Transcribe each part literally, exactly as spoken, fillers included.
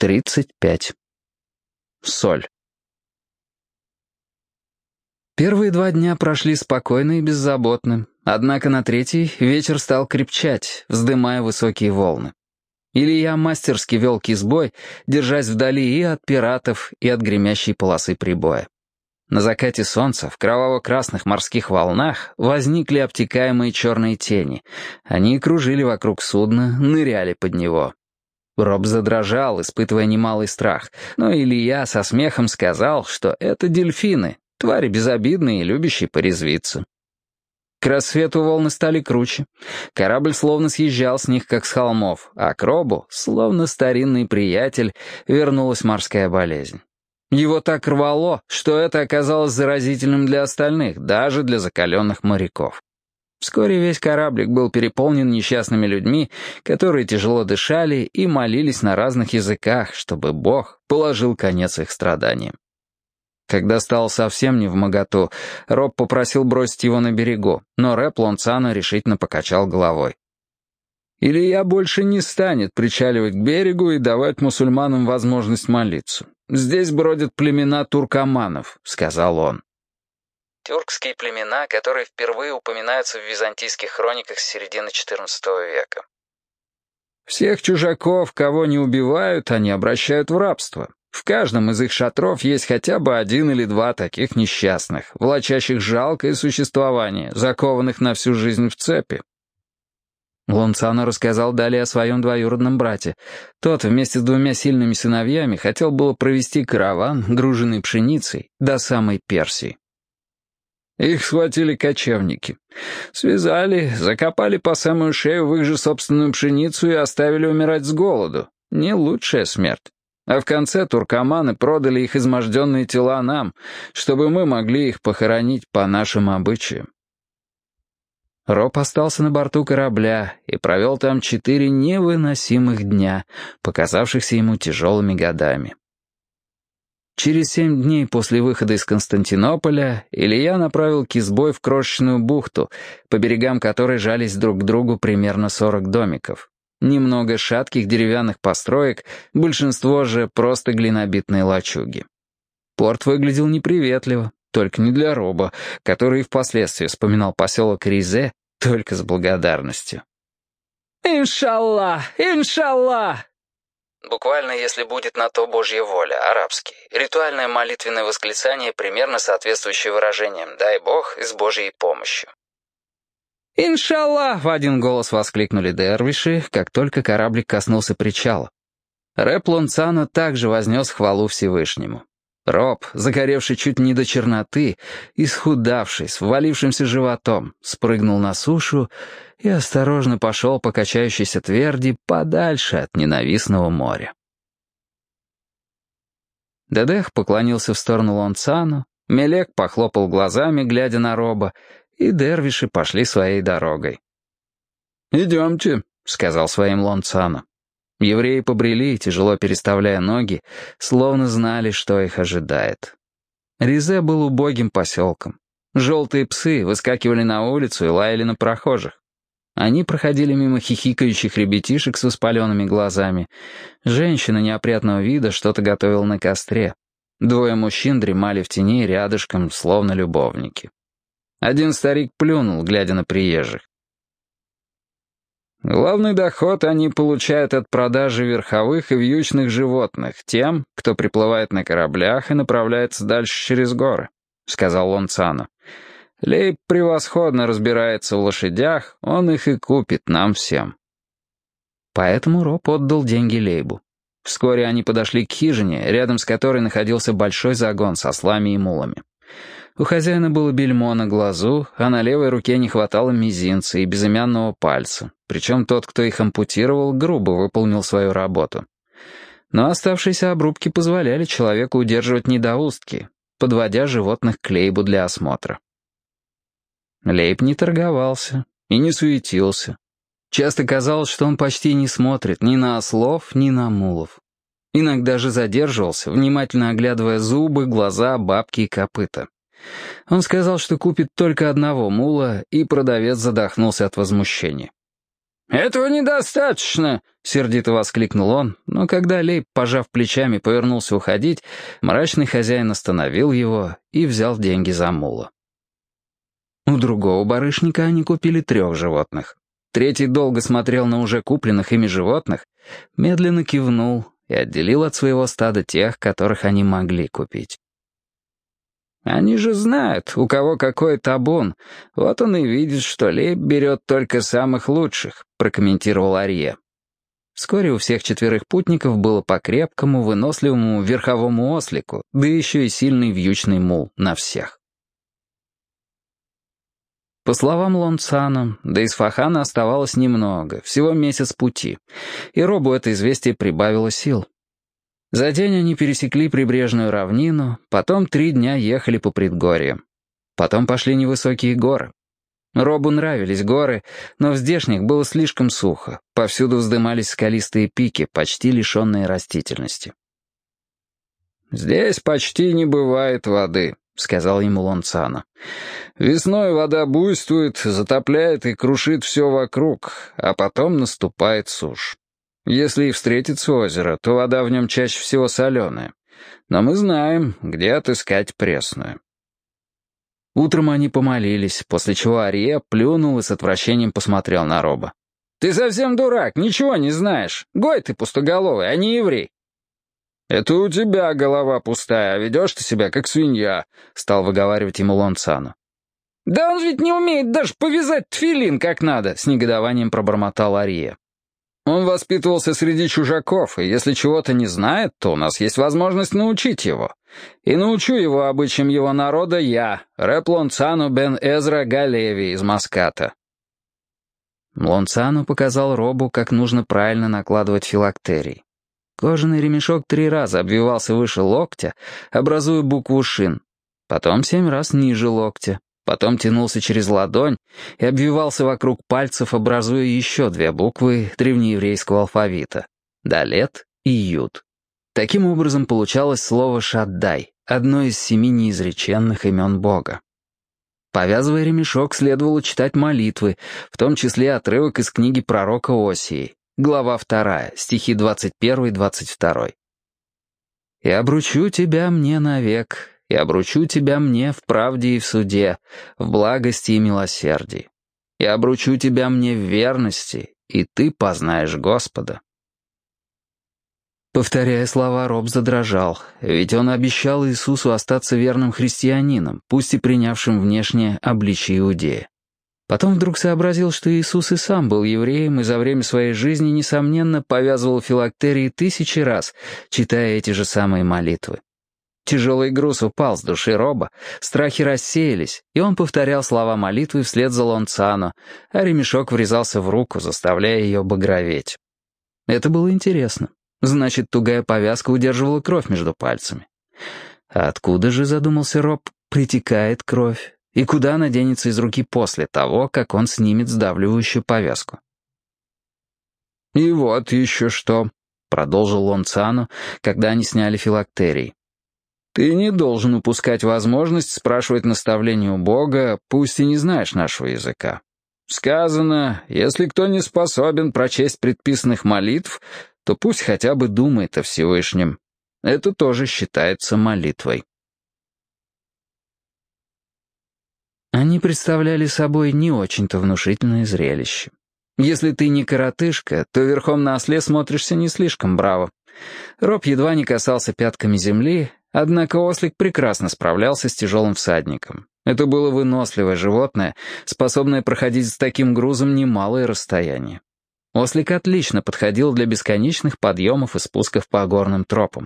тридцать пять. Соль. Первые два дня прошли спокойно и беззаботно, однако на третий ветер стал крепчать, вздымая высокие волны. Илья мастерски вел кизбой, держась вдали и от пиратов, и от гремящей полосы прибоя. На закате солнца в кроваво-красных морских волнах возникли обтекаемые черные тени. Они кружили вокруг судна, ныряли под него. Роб задрожал, испытывая немалый страх, но Илья со смехом сказал, что это дельфины, твари безобидные и любящие порезвиться. К рассвету волны стали круче. Корабль словно съезжал с них, как с холмов, а к Робу, словно старинный приятель, вернулась морская болезнь. Его так рвало, что это оказалось заразительным для остальных, даже для закаленных моряков. Вскоре весь кораблик был переполнен несчастными людьми, которые тяжело дышали и молились на разных языках, чтобы Бог положил конец их страданиям. Когда стало совсем невмоготу, Роб попросил бросить его на берегу, но Рэп Лонцано решительно покачал головой. «Илья больше не станет причаливать к берегу и давать мусульманам возможность молиться. Здесь бродят племена туркоманов», — сказал он. Тюркские племена, которые впервые упоминаются в византийских хрониках с середины четырнадцатого века. «Всех чужаков, кого не убивают, они обращают в рабство. В каждом из их шатров есть хотя бы один или два таких несчастных, влачащих жалкое существование, закованных на всю жизнь в цепи». Лонцано рассказал далее о своем двоюродном брате. Тот вместе с двумя сильными сыновьями хотел было провести караван, груженный пшеницей, до самой Персии. Их схватили кочевники. Связали, закопали по самую шею в их же собственную пшеницу и оставили умирать с голоду. Не лучшая смерть. А в конце туркоманы продали их изможденные тела нам, чтобы мы могли их похоронить по нашим обычаям. Роб остался на борту корабля и провел там четыре невыносимых дня, показавшихся ему тяжелыми годами. Через семь дней после выхода из Константинополя Илья направил кизбой в крошечную бухту, по берегам которой жались друг к другу примерно сорок домиков. Немного шатких деревянных построек, большинство же просто глинобитные лачуги. Порт выглядел неприветливо, только не для Роба, который впоследствии вспоминал поселок Ризе только с благодарностью. «Иншаллах! Иншаллах!» Буквально, если будет на то Божья воля, арабский. Ритуальное молитвенное восклицание, примерно соответствующее выражениям «дай Бог» и «с Божьей помощью». «Иншаллах!» — в один голос воскликнули дервиши, как только кораблик коснулся причала. Рэп Лонцано также вознес хвалу Всевышнему. Роб, загоревший чуть не до черноты, исхудавший, с ввалившимся животом, спрыгнул на сушу и осторожно пошел по качающейся тверди подальше от ненавистного моря. Дедех поклонился в сторону Лонцано, Мелек похлопал глазами, глядя на Роба, и дервиши пошли своей дорогой. «Идемте», — сказал своим Лонцано. Евреи побрели, тяжело переставляя ноги, словно знали, что их ожидает. Ризе был убогим поселком. Желтые псы выскакивали на улицу и лаяли на прохожих. Они проходили мимо хихикающих ребятишек с воспаленными глазами. Женщина неопрятного вида что-то готовила на костре. Двое мужчин дремали в тени рядышком, словно любовники. Один старик плюнул, глядя на приезжих. Главный доход они получают от продажи верховых и вьючных животных тем, кто приплывает на кораблях и направляется дальше через горы, — сказал Лонцано. Лейб превосходно разбирается в лошадях, он их и купит нам всем. Поэтому Роб отдал деньги Лейбу. Вскоре они подошли к хижине, рядом с которой находился большой загон с ослами и мулами. У хозяина было бельмо на глазу, а на левой руке не хватало мизинца и безымянного пальца, причем тот, кто их ампутировал, грубо выполнил свою работу. Но оставшиеся обрубки позволяли человеку удерживать недоустки, подводя животных к Лейбу для осмотра. Лейб не торговался и не суетился. Часто казалось, что он почти не смотрит ни на ослов, ни на мулов. Иногда же задерживался, внимательно оглядывая зубы, глаза, бабки и копыта. Он сказал, что купит только одного мула, и продавец задохнулся от возмущения. «Этого недостаточно!» — сердито воскликнул он, но когда Лейб, пожав плечами, повернулся уходить, мрачный хозяин остановил его и взял деньги за мула. У другого барышника они купили трех животных. Третий долго смотрел на уже купленных ими животных, медленно кивнул и отделил от своего стада тех, которых они могли купить. «Они же знают, у кого какой табун. Вот он и видит, что Лейб берет только самых лучших», — прокомментировал Арье. Вскоре у всех четверых путников было по крепкому, выносливому верховому ослику, да еще и сильный вьючный мул на всех. По словам Лонцано, до Исфахана оставалось немного, всего месяц пути, и Робу это известие прибавило сил. За день они пересекли прибрежную равнину, потом три дня ехали по предгорьям. Потом пошли невысокие горы. Робу нравились горы, но в здешних было слишком сухо, повсюду вздымались скалистые пики, почти лишенные растительности. «Здесь почти не бывает воды», — сказал ему Лонцано. «Весной вода буйствует, затопляет и крушит все вокруг, а потом наступает сушь. Если и встретится озеро, то вода в нем чаще всего соленая. Но мы знаем, где отыскать пресную». Утром они помолились, после чего Арье плюнул и с отвращением посмотрел на Роба. «Ты совсем дурак, ничего не знаешь. Гой ты пустоголовый, а не еврей». «Это у тебя голова пустая, а ведешь ты себя как свинья», — стал выговаривать ему Лонцано. «Да он ведь не умеет даже повязать тфилин как надо», — с негодованием пробормотал Арье. «Он воспитывался среди чужаков, и если чего-то не знает, то у нас есть возможность научить его. И научу его обычаям его народа я, Рэп Лонцано бен Эзра Галеви из Маската». Лонцано показал Робу, как нужно правильно накладывать филактерий. Кожаный ремешок три раза обвивался выше локтя, образуя букву «шин», потом семь раз ниже локтя, потом тянулся через ладонь и обвивался вокруг пальцев, образуя еще две буквы древнееврейского алфавита — «далет» и «юд». Таким образом получалось слово «шаддай», одно из семи неизреченных имен Бога. Повязывая ремешок, следовало читать молитвы, в том числе отрывок из книги пророка Осии, глава вторая, стихи двадцать первый и двадцать второй. «И обручу тебя мне навек, и обручу тебя мне в правде и в суде, в благости и милосердии. И обручу тебя мне в верности, и ты познаешь Господа». Повторяя слова, Роб задрожал, ведь он обещал Иисусу остаться верным христианином, пусть и принявшим внешнее обличие иудея. Потом вдруг сообразил, что Иисус и сам был евреем и за время своей жизни, несомненно, повязывал филактерии тысячи раз, читая эти же самые молитвы. Тяжелый груз упал с души Роба, страхи рассеялись, и он повторял слова молитвы вслед за Лонцано, а ремешок врезался в руку, заставляя ее багроветь. Это было интересно. Значит, тугая повязка удерживала кровь между пальцами. А откуда же, задумался Роб, притекает кровь? И куда она денется из руки после того, как он снимет сдавливающую повязку? «И вот еще что», — продолжил Лонцано, когда они сняли филактерий. «Ты не должен упускать возможность спрашивать наставления у Бога, пусть и не знаешь нашего языка. Сказано, если кто не способен прочесть предписанных молитв, то пусть хотя бы думает о Всевышнем. Это тоже считается молитвой». Они представляли собой не очень-то внушительное зрелище. Если ты не коротышка, то верхом на осле смотришься не слишком браво. Роб едва не касался пятками земли, однако ослик прекрасно справлялся с тяжелым всадником. Это было выносливое животное, способное проходить с таким грузом немалое расстояние. Ослик отлично подходил для бесконечных подъемов и спусков по горным тропам.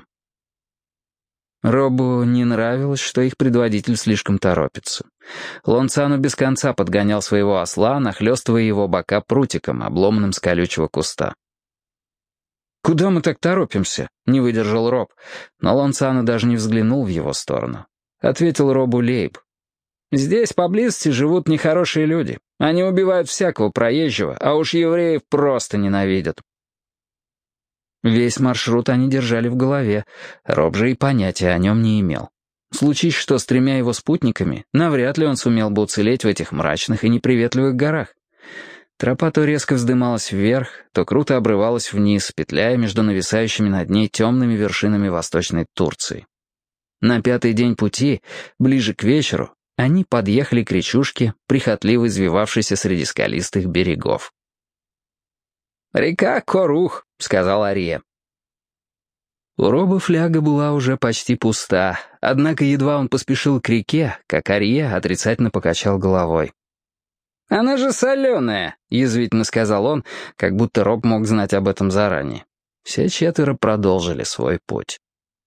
Робу не нравилось, что их предводитель слишком торопится. Лонцано без конца подгонял своего осла, нахлёстывая его бока прутиком, обломанным с колючего куста. «Куда мы так торопимся?» — не выдержал Роб, но Лонцано даже не взглянул в его сторону. Ответил Робу Лейб. «Здесь поблизости живут нехорошие люди. Они убивают всякого проезжего, а уж евреев просто ненавидят». Весь маршрут они держали в голове, Роб же и понятия о нем не имел. Случись что с тремя его спутниками, навряд ли он сумел бы уцелеть в этих мрачных и неприветливых горах. Тропа то резко вздымалась вверх, то круто обрывалась вниз, петляя между нависающими над ней темными вершинами Восточной Турции. На пятый день пути, ближе к вечеру, они подъехали к речушке, прихотливо извивавшейся среди скалистых берегов. «Река Корух», — сказал Ария. У Роба фляга была уже почти пуста, однако едва он поспешил к реке, как Ария отрицательно покачал головой. «Она же соленая», — язвительно сказал он, как будто Роб мог знать об этом заранее. Все четверо продолжили свой путь.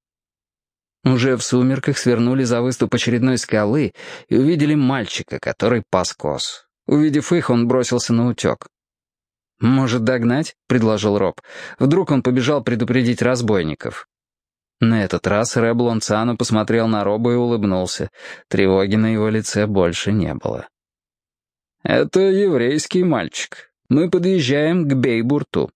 Уже в сумерках свернули за выступ очередной скалы и увидели мальчика, который пас коз. Увидев их, он бросился на утек. «Может, догнать?» — предложил Роб. «Вдруг он побежал предупредить разбойников». На этот раз Рэб Лонцано посмотрел на Роба и улыбнулся. Тревоги на его лице больше не было. «Это еврейский мальчик. Мы подъезжаем к Бейбурту».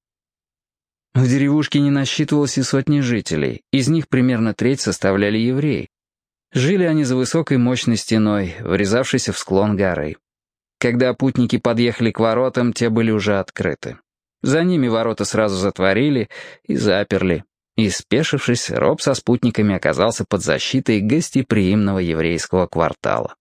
В деревушке не насчитывалось и сотни жителей, из них примерно треть составляли евреи. Жили они за высокой мощной стеной, врезавшейся в склон горы. Когда путники подъехали к воротам, те были уже открыты. За ними ворота сразу затворили и заперли. И, спешившись, Роб со спутниками оказался под защитой гостеприимного еврейского квартала.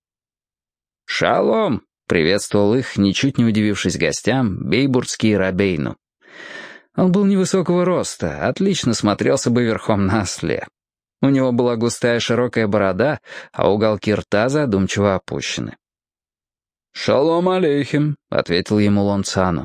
«Шалом!» — приветствовал их, ничуть не удивившись гостям, бейбуртский рабейну. Он был невысокого роста, отлично смотрелся бы верхом на осле. У него была густая широкая борода, а уголки рта задумчиво опущены. «Шалом алейхим», — ответил ему Лонцано.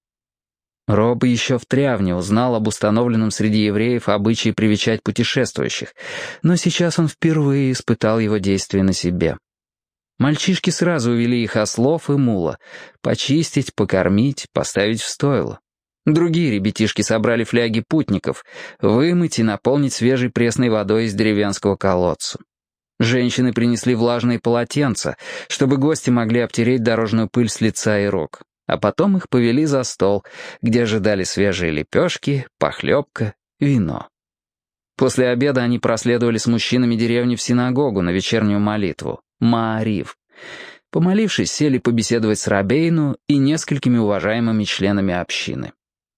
Роб еще в Трявне узнал об установленном среди евреев обычае привечать путешествующих, но сейчас он впервые испытал его действие на себе. Мальчишки сразу увели их ослов и мула, почистить, покормить, поставить в стойло. Другие ребятишки собрали фляги путников, вымыть и наполнить свежей пресной водой из деревенского колодца. Женщины принесли влажные полотенца, чтобы гости могли обтереть дорожную пыль с лица и рук, а потом их повели за стол, где ожидали свежие лепешки, похлебка, вино. После обеда они проследовали с мужчинами деревни в синагогу на вечернюю молитву, Маарив. Помолившись, сели побеседовать с рабейну и несколькими уважаемыми членами общины.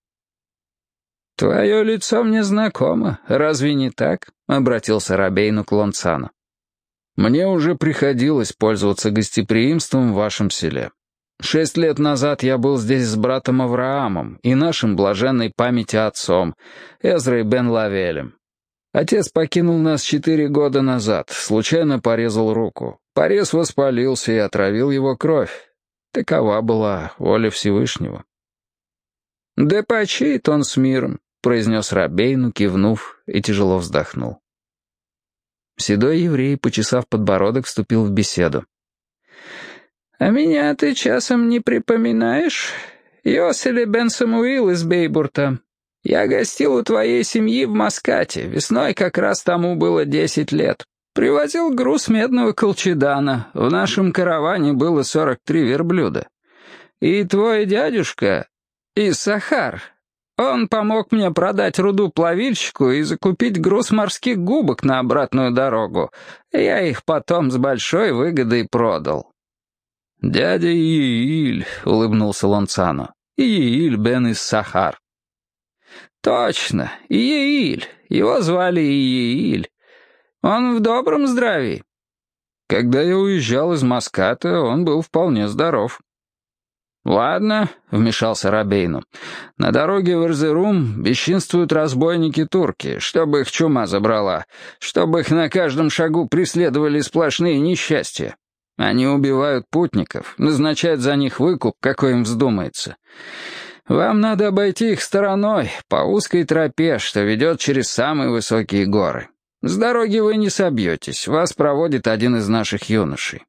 «Твое лицо мне знакомо, разве не так?» — обратился рабейну к Лонцано. «Мне уже приходилось пользоваться гостеприимством в вашем селе. Шесть лет назад я был здесь с братом Авраамом и нашим блаженной памяти отцом, Эзрой бен Лавелем. Отец покинул нас четыре года назад, случайно порезал руку. Порез воспалился и отравил его кровь. Такова была воля Всевышнего». «Да почиет он с миром», — произнес рабейну, кивнув, и тяжело вздохнул. Седой еврей, почесав подбородок, вступил в беседу. «А меня ты часом не припоминаешь? Йосели бен Самуил из Бейбурта. Я гостил у твоей семьи в Маскате. Весной как раз тому было десять лет. Привозил груз медного колчедана. В нашем караване было сорок три верблюда. И твой дядюшка, Иссахар, он помог мне продать руду плавильщику и закупить груз морских губок на обратную дорогу. Я их потом с большой выгодой продал». «Дядя Ииль», — улыбнулся Лонцано, — «Ииль бен Иссахар». «Точно, Ииль. Его звали Ииль. Он в добром здравии». «Когда я уезжал из Маската, он был вполне здоров». «Ладно», — вмешался рабейну, — «на дороге в Эрзерум бесчинствуют разбойники-турки, чтобы их чума забрала, чтобы их на каждом шагу преследовали сплошные несчастья. Они убивают путников, назначают за них выкуп, какой им вздумается. Вам надо обойти их стороной, по узкой тропе, что ведет через самые высокие горы. С дороги вы не собьетесь, вас проводит один из наших юношей».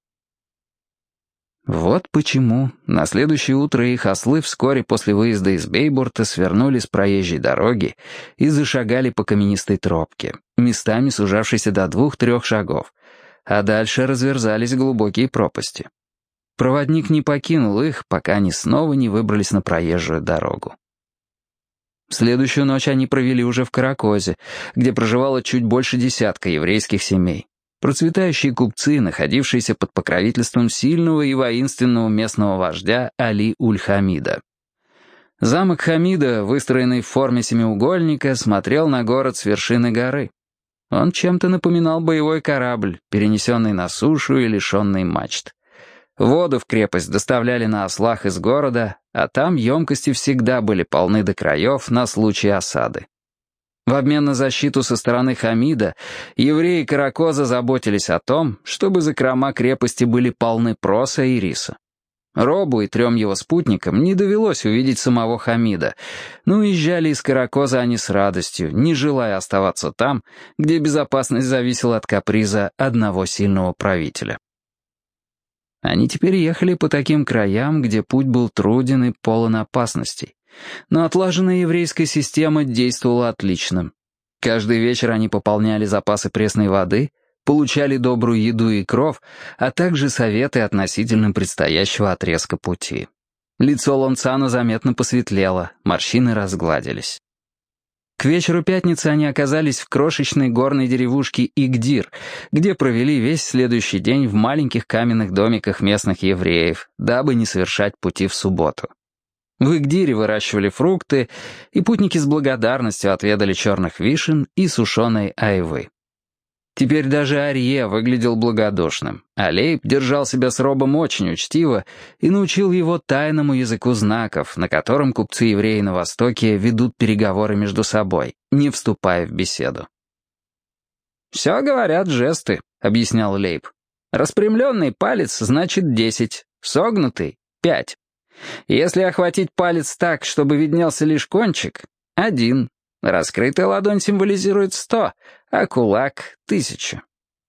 Вот почему на следующее утро их ослы вскоре после выезда из Бейбурта свернули с проезжей дороги и зашагали по каменистой тропке, местами сужавшейся до двух-трех шагов, а дальше разверзались глубокие пропасти. Проводник не покинул их, пока они снова не выбрались на проезжую дорогу. Следующую ночь они провели уже в Каракозе, где проживало чуть больше десятка еврейских семей. процветающие купцы, находившиеся под покровительством сильного и воинственного местного вождя Али-уль-Хамида. Замок Хамида, выстроенный в форме семиугольника, смотрел на город с вершины горы. Он чем-то напоминал боевой корабль, перенесенный на сушу и лишенный мачт. Воду в крепость доставляли на ослах из города, а там емкости всегда были полны до краев на случай осады. В обмен на защиту со стороны Хамида евреи Каракоза заботились о том, чтобы закрома крепости были полны проса и риса. Робу и трем его спутникам не довелось увидеть самого Хамида, но уезжали из Каракоза они с радостью, не желая оставаться там, где безопасность зависела от каприза одного сильного правителя. Они теперь ехали по таким краям, где путь был труден и полон опасностей. Но отлаженная еврейская система действовала отлично. Каждый вечер они пополняли запасы пресной воды, получали добрую еду и кров, а также советы относительно предстоящего отрезка пути. Лицо Лонцана заметно посветлело, морщины разгладились. К вечеру пятницы они оказались в крошечной горной деревушке Игдир, где провели весь следующий день в маленьких каменных домиках местных евреев, дабы не совершать пути в субботу. В Игдире выращивали фрукты, и путники с благодарностью отведали черных вишен и сушеной айвы. Теперь даже Арье выглядел благодушным, а Лейб держал себя с Робом очень учтиво и научил его тайному языку знаков, на котором купцы-евреи на Востоке ведут переговоры между собой, не вступая в беседу. «Все говорят жесты», — объяснял Лейб. «Распрямленный палец значит десять, согнутый — пять. Если охватить палец так, чтобы виднелся лишь кончик — один. Раскрытая ладонь символизирует сто, а кулак — тысячу».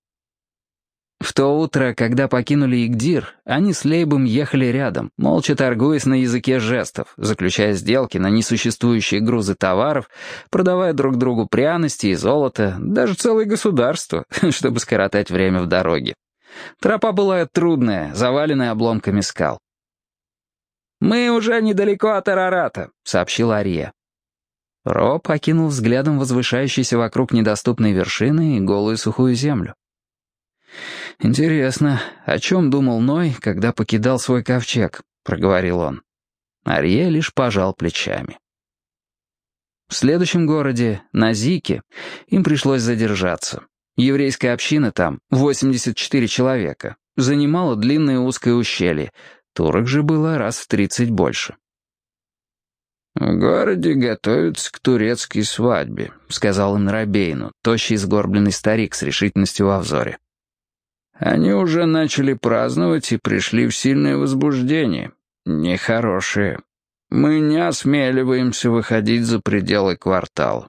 В то утро, когда покинули Игдир, они с Лейбом ехали рядом, молча торгуясь на языке жестов, заключая сделки на несуществующие грузы товаров, продавая друг другу пряности и золото, даже целое государство, чтобы скоротать время в дороге. Тропа была трудная, заваленная обломками скал. «Мы уже недалеко от Арарата», — сообщил Арье. Роб окинул взглядом возвышающиеся вокруг недоступной вершины и голую сухую землю. «Интересно, о чем думал Ной, когда покидал свой ковчег?» — проговорил он. Арье лишь пожал плечами. В следующем городе, Назике, им пришлось задержаться. Еврейская община там, восемьдесят четыре человека, занимала длинное узкое ущелье, турок же было раз в тридцать больше. «В городе готовятся к турецкой свадьбе», — сказал им Рабейну, тощий сгорбленный старик с решительностью во взоре. «Они уже начали праздновать и пришли в сильное возбуждение. Нехорошее. Мы не осмеливаемся выходить за пределы квартала».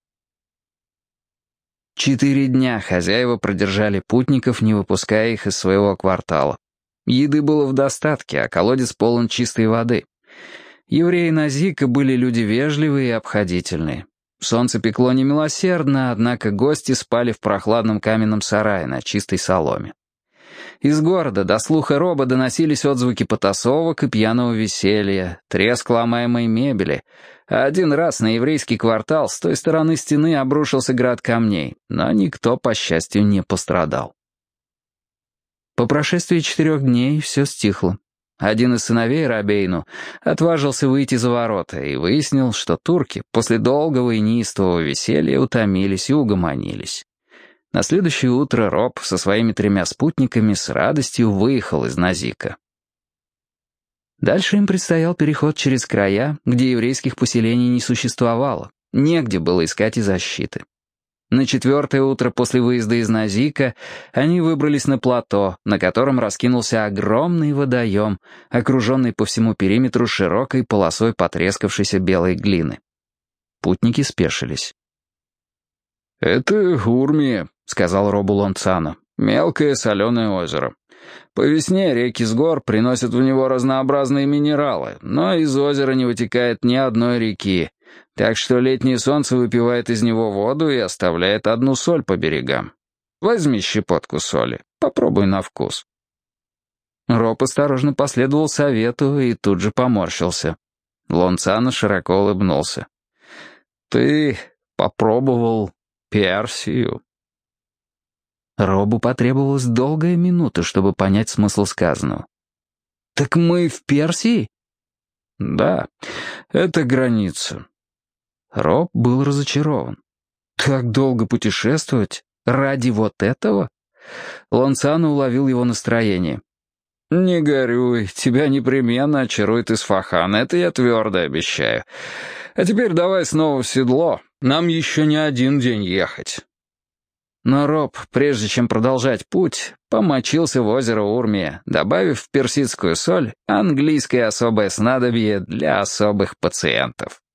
Четыре дня хозяева продержали путников, не выпуская их из своего квартала. Еды было в достатке, а колодец полон чистой воды. Евреи Назика были люди вежливые и обходительные. Солнце пекло немилосердно, однако гости спали в прохладном каменном сарае на чистой соломе. Из города до слуха Роба доносились отзвуки потасовок и пьяного веселья, треск ломаемой мебели. А один раз на еврейский квартал с той стороны стены обрушился град камней, но никто, по счастью, не пострадал. По прошествии четырех дней все стихло. Один из сыновей Рабейну отважился выйти за ворота и выяснил, что турки после долгого и неистового веселья утомились и угомонились. На следующее утро Роб со своими тремя спутниками с радостью выехал из Назика. Дальше им предстоял переход через края, где еврейских поселений не существовало, негде было искать и защиты. На четвертое утро после выезда из Назика они выбрались на плато, на котором раскинулся огромный водоем, окруженный по всему периметру широкой полосой потрескавшейся белой глины. Путники спешились. «Это Урмия», — сказал Робу Лонцано, — «мелкое соленое озеро. По весне реки с гор приносят в него разнообразные минералы, но из озера не вытекает ни одной реки. Так что летнее солнце выпивает из него воду и оставляет одну соль по берегам. Возьми щепотку соли, попробуй на вкус». Роб осторожно последовал совету и тут же поморщился. Лонцано широко улыбнулся. «Ты попробовал Персию?» Робу потребовалась долгая минута, чтобы понять смысл сказанного. «Так мы в Персии?» «Да, это граница». Роб был разочарован. «Так долго путешествовать? Ради вот этого?» Лонцано уловил его настроение. «Не горюй, тебя непременно очарует Исфахан, это я твердо обещаю. А теперь давай снова в седло, нам еще не один день ехать». Но Роб, прежде чем продолжать путь, помочился в озеро Урмия, добавив в персидскую соль английское особое снадобье для особых пациентов.